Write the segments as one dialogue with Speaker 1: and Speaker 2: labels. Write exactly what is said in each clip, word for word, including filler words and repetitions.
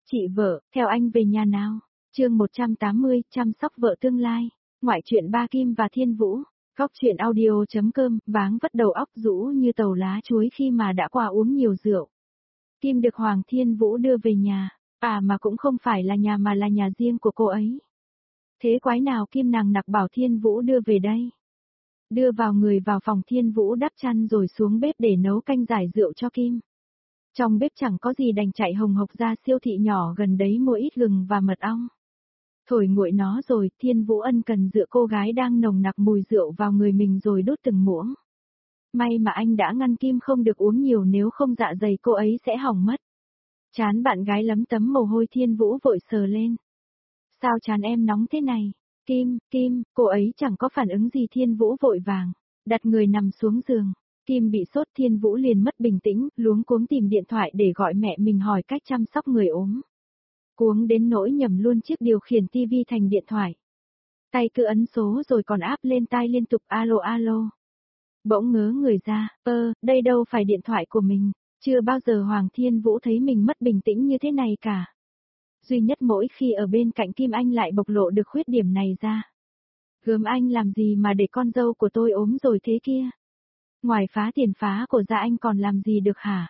Speaker 1: Chị vợ, theo anh về nhà nào. Chương một trăm tám mươi, chăm sóc vợ tương lai. Ngoại truyện Ba Kim và Thiên Vũ. Góc truyện audio.com, váng vất đầu óc rũ như tàu lá chuối khi mà đã qua uống nhiều rượu. Kim được Hoàng Thiên Vũ đưa về nhà, à mà cũng không phải là nhà mà là nhà riêng của cô ấy. Thế quái nào Kim nàng nặc bảo Thiên Vũ đưa về đây. Đưa vào người vào phòng Thiên Vũ đắp chăn rồi xuống bếp để nấu canh giải rượu cho Kim. Trong bếp chẳng có gì đành chạy hồng hộc ra siêu thị nhỏ gần đấy mua ít gừng và mật ong. Thổi nguội nó rồi, Thiên Vũ ân cần dựa cô gái đang nồng nặc mùi rượu vào người mình rồi đốt từng muỗng. May mà anh đã ngăn Kim không được uống nhiều nếu không dạ dày cô ấy sẽ hỏng mất. Chán bạn gái lấm tấm mồ hôi Thiên Vũ vội sờ lên. Sao chán em nóng thế này? Kim, Kim, cô ấy chẳng có phản ứng gì Thiên Vũ vội vàng, đặt người nằm xuống giường. Kim bị sốt Thiên Vũ liền mất bình tĩnh, luống cuống tìm điện thoại để gọi mẹ mình hỏi cách chăm sóc người ốm. Cuống đến nỗi nhầm luôn chiếc điều khiển tivi thành điện thoại. Tay cứ ấn số rồi còn áp lên tai liên tục alo alo. Bỗng ngớ người ra, ơ, đây đâu phải điện thoại của mình, chưa bao giờ Hoàng Thiên Vũ thấy mình mất bình tĩnh như thế này cả. Duy nhất mỗi khi ở bên cạnh Kim anh lại bộc lộ được khuyết điểm này ra. Gớm anh làm gì mà để con dâu của tôi ốm rồi thế kia? Ngoài phá tiền phá của gia anh còn làm gì được hả?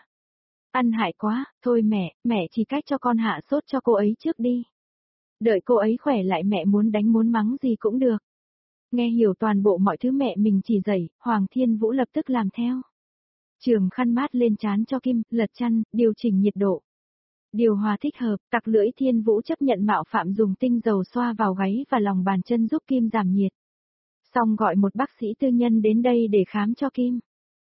Speaker 1: Ăn hại quá, thôi mẹ, mẹ chỉ cách cho con hạ sốt cho cô ấy trước đi. Đợi cô ấy khỏe lại mẹ muốn đánh muốn mắng gì cũng được. Nghe hiểu toàn bộ mọi thứ mẹ mình chỉ dạy, Hoàng Thiên Vũ lập tức làm theo. Trường khăn mát lên trán cho Kim, lật chăn, điều chỉnh nhiệt độ. Điều hòa thích hợp, tặc lưỡi Thiên Vũ chấp nhận mạo phạm dùng tinh dầu xoa vào gáy và lòng bàn chân giúp Kim giảm nhiệt. Xong gọi một bác sĩ tư nhân đến đây để khám cho Kim.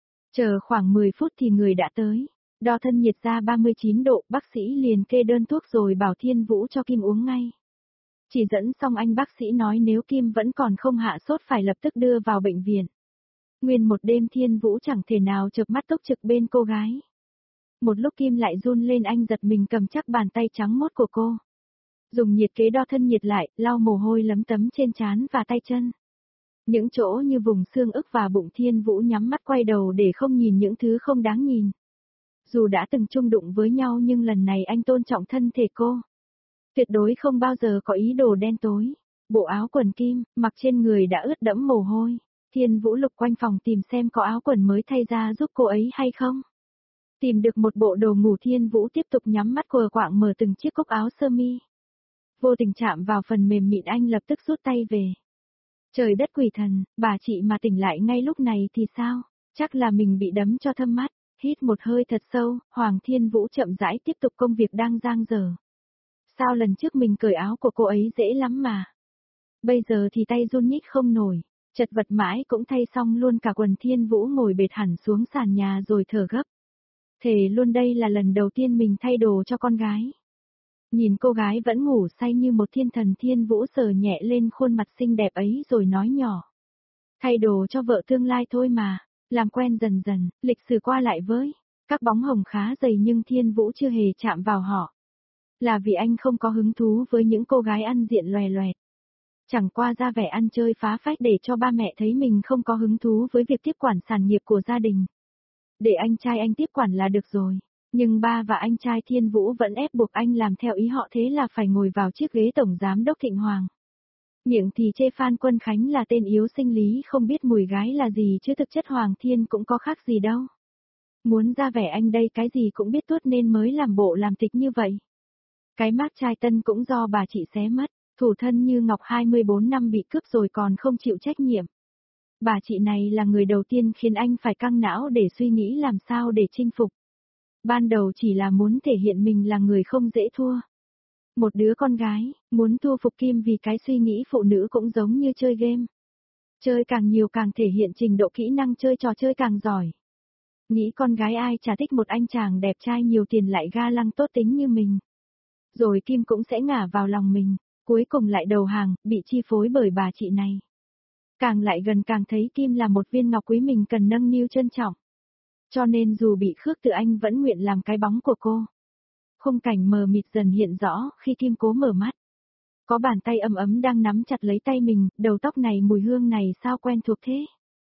Speaker 1: Chờ khoảng mười phút thì người đã tới. Đo thân nhiệt ra ba mươi chín độ, bác sĩ liền kê đơn thuốc rồi bảo Thiên Vũ cho Kim uống ngay. Chỉ dẫn xong anh bác sĩ nói nếu Kim vẫn còn không hạ sốt phải lập tức đưa vào bệnh viện. Nguyên một đêm Thiên Vũ chẳng thể nào chợp mắt túc trực bên cô gái. Một lúc Kim lại run lên anh giật mình cầm chắc bàn tay trắng mốt của cô. Dùng nhiệt kế đo thân nhiệt lại, lau mồ hôi lấm tấm trên trán và tay chân. Những chỗ như vùng xương ức và bụng Thiên Vũ nhắm mắt quay đầu để không nhìn những thứ không đáng nhìn. Dù đã từng chung đụng với nhau nhưng lần này anh tôn trọng thân thể cô. Tuyệt đối không bao giờ có ý đồ đen tối. Bộ áo quần Kim, mặc trên người đã ướt đẫm mồ hôi. Thiên Vũ lục quanh phòng tìm xem có áo quần mới thay ra giúp cô ấy hay không. Tìm được một bộ đồ ngủ Thiên Vũ tiếp tục nhắm mắt quờ quạng mở từng chiếc cúc áo sơ mi. Vô tình chạm vào phần mềm mịn anh lập tức rút tay về. Trời đất quỷ thần, bà chị mà tỉnh lại ngay lúc này thì sao? Chắc là mình bị đấm cho thâm mắt. Hít một hơi thật sâu, Hoàng Thiên Vũ chậm rãi tiếp tục công việc đang dang dở. Sao lần trước mình cởi áo của cô ấy dễ lắm mà. Bây giờ thì tay run nhích không nổi, chật vật mãi cũng thay xong luôn cả quần. Thiên Vũ ngồi bệt hẳn xuống sàn nhà rồi thở gấp. Thề luôn đây là lần đầu tiên mình thay đồ cho con gái. Nhìn cô gái vẫn ngủ say như một thiên thần Thiên Vũ sờ nhẹ lên khuôn mặt xinh đẹp ấy rồi nói nhỏ. Thay đồ cho vợ tương lai thôi mà. Làm quen dần dần, lịch sử qua lại với. Các bóng hồng khá dày nhưng Thiên Vũ chưa hề chạm vào họ. Là vì anh không có hứng thú với những cô gái ăn diện loè loẹt. Chẳng qua ra vẻ ăn chơi phá phách để cho ba mẹ thấy mình không có hứng thú với việc tiếp quản sản nghiệp của gia đình. Để anh trai anh tiếp quản là được rồi. Nhưng ba và anh trai Thiên Vũ vẫn ép buộc anh làm theo ý họ thế là phải ngồi vào chiếc ghế tổng giám đốc Thịnh Hoàng. Miệng thì chê Phan Quân Khánh là tên yếu sinh lý không biết mùi gái là gì chứ thực chất Hoàng Thiên cũng có khác gì đâu. Muốn ra vẻ anh đây cái gì cũng biết tuốt nên mới làm bộ làm tịch như vậy. Cái mác trai tân cũng do bà chị xé mất, thủ thân như Ngọc hai mươi bốn năm bị cướp rồi còn không chịu trách nhiệm. Bà chị này là người đầu tiên khiến anh phải căng não để suy nghĩ làm sao để chinh phục. Ban đầu chỉ là muốn thể hiện mình là người không dễ thua. Một đứa con gái, muốn thu phục Kim vì cái suy nghĩ phụ nữ cũng giống như chơi game. Chơi càng nhiều càng thể hiện trình độ kỹ năng chơi trò chơi càng giỏi. Nghĩ con gái ai chả thích một anh chàng đẹp trai nhiều tiền lại ga lăng tốt tính như mình. Rồi Kim cũng sẽ ngả vào lòng mình, cuối cùng lại đầu hàng, bị chi phối bởi bà chị này. Càng lại gần càng thấy Kim là một viên ngọc quý mình cần nâng niu trân trọng. Cho nên dù bị khước từ anh vẫn nguyện làm cái bóng của cô. Khung cảnh mờ mịt dần hiện rõ khi Kim cố mở mắt. Có bàn tay ấm ấm đang nắm chặt lấy tay mình, đầu tóc này mùi hương này sao quen thuộc thế?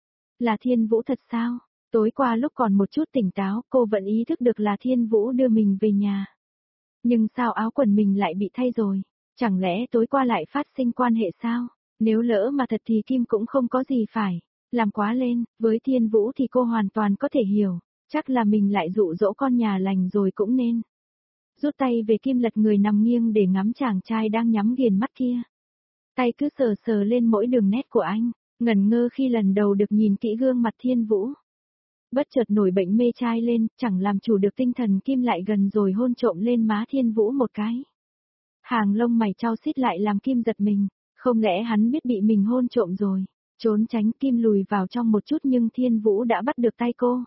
Speaker 1: Là Thiên Vũ thật sao? Tối qua lúc còn một chút tỉnh táo cô vẫn ý thức được là Thiên Vũ đưa mình về nhà. Nhưng sao áo quần mình lại bị thay rồi? Chẳng lẽ tối qua lại phát sinh quan hệ sao? Nếu lỡ mà thật thì Kim cũng không có gì phải làm quá lên, với Thiên Vũ thì cô hoàn toàn có thể hiểu, chắc là mình lại dụ dỗ con nhà lành rồi cũng nên. Rút tay về Kim lật người nằm nghiêng để ngắm chàng trai đang nhắm nghiền mắt kia. Tay cứ sờ sờ lên mỗi đường nét của anh, ngẩn ngơ khi lần đầu được nhìn kỹ gương mặt Thiên Vũ. Bất chợt nổi bệnh mê trai lên, chẳng làm chủ được tinh thần Kim lại gần rồi hôn trộm lên má Thiên Vũ một cái. Hàng lông mày chau xít lại làm Kim giật mình, không lẽ hắn biết bị mình hôn trộm rồi. Trốn tránh Kim lùi vào trong một chút nhưng Thiên Vũ đã bắt được tay cô.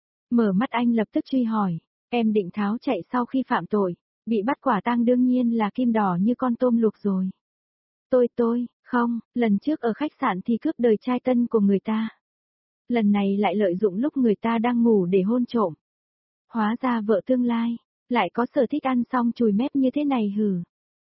Speaker 1: Mở mắt anh lập tức truy hỏi, em định tháo chạy sau khi phạm tội, bị bắt quả tang đương nhiên là Kim đỏ như con tôm luộc rồi. Tôi tôi, không, lần trước ở khách sạn thì cướp đời trai tân của người ta. Lần này lại lợi dụng lúc người ta đang ngủ để hôn trộm. Hóa ra vợ tương lai, lại có sở thích ăn xong chùi mép như thế này hử.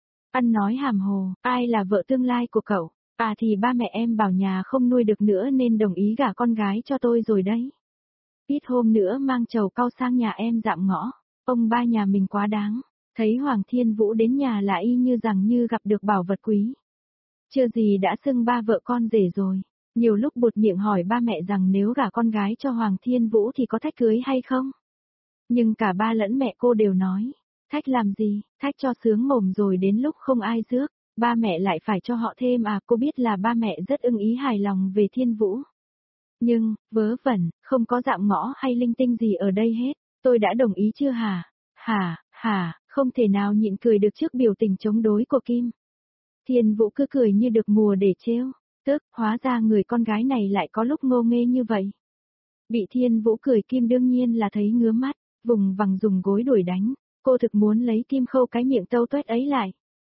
Speaker 1: Ăn nói hàm hồ, ai là vợ tương lai của cậu? À thì ba mẹ em bảo nhà không nuôi được nữa nên đồng ý gả con gái cho tôi rồi đấy. Ít hôm nữa mang trầu cau sang nhà em dạm ngõ, ông ba nhà mình quá đáng, thấy Hoàng Thiên Vũ đến nhà là y như rằng như gặp được bảo vật quý. Chưa gì đã xưng ba vợ con rể rồi, nhiều lúc buột miệng hỏi ba mẹ rằng nếu gả con gái cho Hoàng Thiên Vũ thì có thách cưới hay không? Nhưng cả ba lẫn mẹ cô đều nói, thách làm gì, thách cho sướng mồm rồi đến lúc không ai rước, ba mẹ lại phải cho họ thêm à, cô biết là ba mẹ rất ưng ý hài lòng về Thiên Vũ. Nhưng, vớ vẩn, không có dạm ngõ hay linh tinh gì ở đây hết, tôi đã đồng ý chưa hả? Hả, hả, không thể nào nhịn cười được trước biểu tình chống đối của Kim. Thiên Vũ cứ cười như được mùa để trêu, tức, hóa ra người con gái này lại có lúc ngô nghê như vậy. Bị Thiên Vũ cười Kim đương nhiên là thấy ngứa mắt, vùng vằng dùng gối đuổi đánh, cô thực muốn lấy Kim khâu cái miệng tâu tuét ấy lại.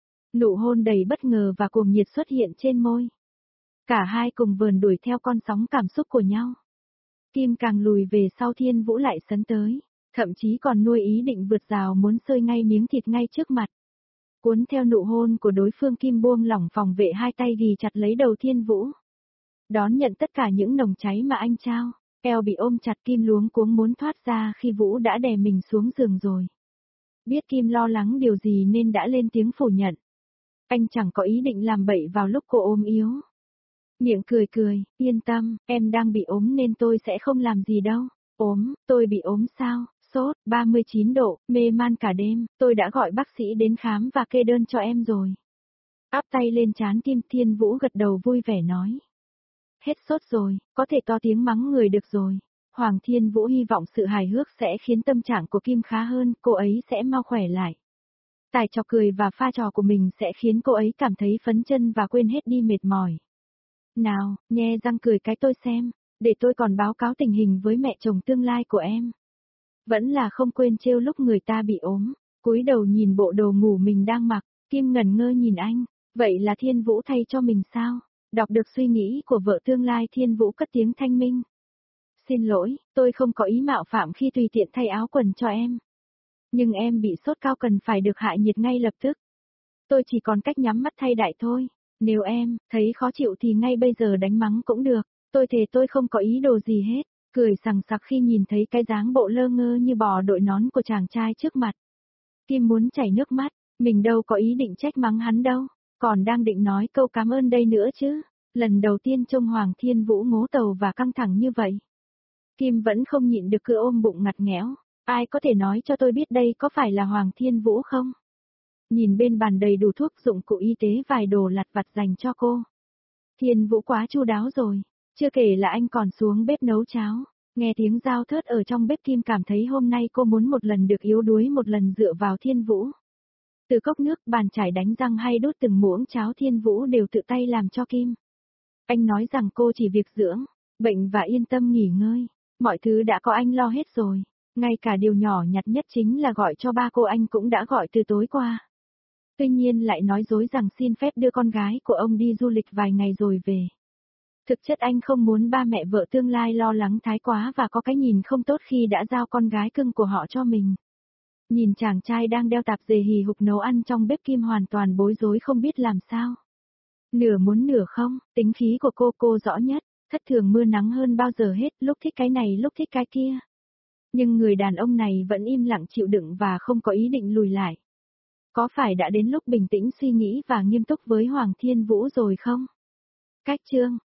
Speaker 1: Nụ hôn đầy bất ngờ và cuồng nhiệt xuất hiện trên môi. Cả hai cùng vờn đuổi theo con sóng cảm xúc của nhau. Kim càng lùi về sau Thiên Vũ lại sấn tới, thậm chí còn nuôi ý định vượt rào muốn xơi ngay miếng thịt ngay trước mặt. Cuốn theo nụ hôn của đối phương Kim buông lỏng phòng vệ hai tay ghì chặt lấy đầu Thiên Vũ. Đón nhận tất cả những nồng cháy mà anh trao, eo bị ôm chặt Kim luống cuống muốn thoát ra khi Vũ đã đè mình xuống giường rồi. Biết Kim lo lắng điều gì nên đã lên tiếng phủ nhận. Anh chẳng có ý định làm bậy vào lúc cô ôm yếu. Miệng cười cười, yên tâm, em đang bị ốm nên tôi sẽ không làm gì đâu. Ốm, tôi bị ốm sao? Sốt, ba mươi chín độ, mê man cả đêm, tôi đã gọi bác sĩ đến khám và kê đơn cho em rồi. Áp tay lên trán Kim, Thiên Vũ gật đầu vui vẻ nói. Hết sốt rồi, có thể to tiếng mắng người được rồi. Hoàng Thiên Vũ hy vọng sự hài hước sẽ khiến tâm trạng của Kim khá hơn, cô ấy sẽ mau khỏe lại. Tài trò cười và pha trò của mình sẽ khiến cô ấy cảm thấy phấn chân và quên hết đi mệt mỏi. Nào, nhe răng cười cái tôi xem, để tôi còn báo cáo tình hình với mẹ chồng tương lai của em. Vẫn là không quên trêu lúc người ta bị ốm, cúi đầu nhìn bộ đồ ngủ mình đang mặc, Kim ngẩn ngơ nhìn anh, vậy là Thiên Vũ thay cho mình sao? Đọc được suy nghĩ của vợ tương lai Thiên Vũ cất tiếng thanh minh. Xin lỗi, tôi không có ý mạo phạm khi tùy tiện thay áo quần cho em. Nhưng em bị sốt cao cần phải được hạ nhiệt ngay lập tức. Tôi chỉ còn cách nhắm mắt thay đại thôi. Nếu em thấy khó chịu thì ngay bây giờ đánh mắng cũng được. Tôi thề tôi không có ý đồ gì hết. Cười sằng sặc khi nhìn thấy cái dáng bộ lơ ngơ như bò đội nón của chàng trai trước mặt. Kim muốn chảy nước mắt. Mình đâu có ý định trách mắng hắn đâu. Còn đang định nói câu cảm ơn đây nữa chứ. Lần đầu tiên trông Hoàng Thiên Vũ ngố tàu và căng thẳng như vậy. Kim vẫn không nhịn được cứ ôm bụng ngặt nghẽo. Ai có thể nói cho tôi biết đây có phải là Hoàng Thiên Vũ không? Nhìn bên bàn đầy đủ thuốc dụng cụ y tế vài đồ lặt vặt dành cho cô. Thiên Vũ quá chu đáo rồi. Chưa kể là anh còn xuống bếp nấu cháo. Nghe tiếng dao thớt ở trong bếp Kim cảm thấy hôm nay cô muốn một lần được yếu đuối một lần dựa vào Thiên Vũ. Từ cốc nước, bàn chải đánh răng hay đút từng muỗng cháo Thiên Vũ đều tự tay làm cho Kim. Anh nói rằng cô chỉ việc dưỡng, bệnh và yên tâm nghỉ ngơi. Mọi thứ đã có anh lo hết rồi. Ngay cả điều nhỏ nhặt nhất chính là gọi cho ba cô anh cũng đã gọi từ tối qua. Tuy nhiên lại nói dối rằng xin phép đưa con gái của ông đi du lịch vài ngày rồi về. Thực chất anh không muốn ba mẹ vợ tương lai lo lắng thái quá và có cái nhìn không tốt khi đã giao con gái cưng của họ cho mình. Nhìn chàng trai đang đeo tạp dề hì hục nấu ăn trong bếp Kim hoàn toàn bối rối không biết làm sao. Nửa muốn nửa không, tính khí của cô cô rõ nhất, thất thường mưa nắng hơn bao giờ hết, lúc thích cái này lúc thích cái kia. Nhưng người đàn ông này vẫn im lặng chịu đựng và không có ý định lùi lại. Có phải đã đến lúc bình tĩnh suy nghĩ và nghiêm túc với Hoàng Thiên Vũ rồi không? Cách chương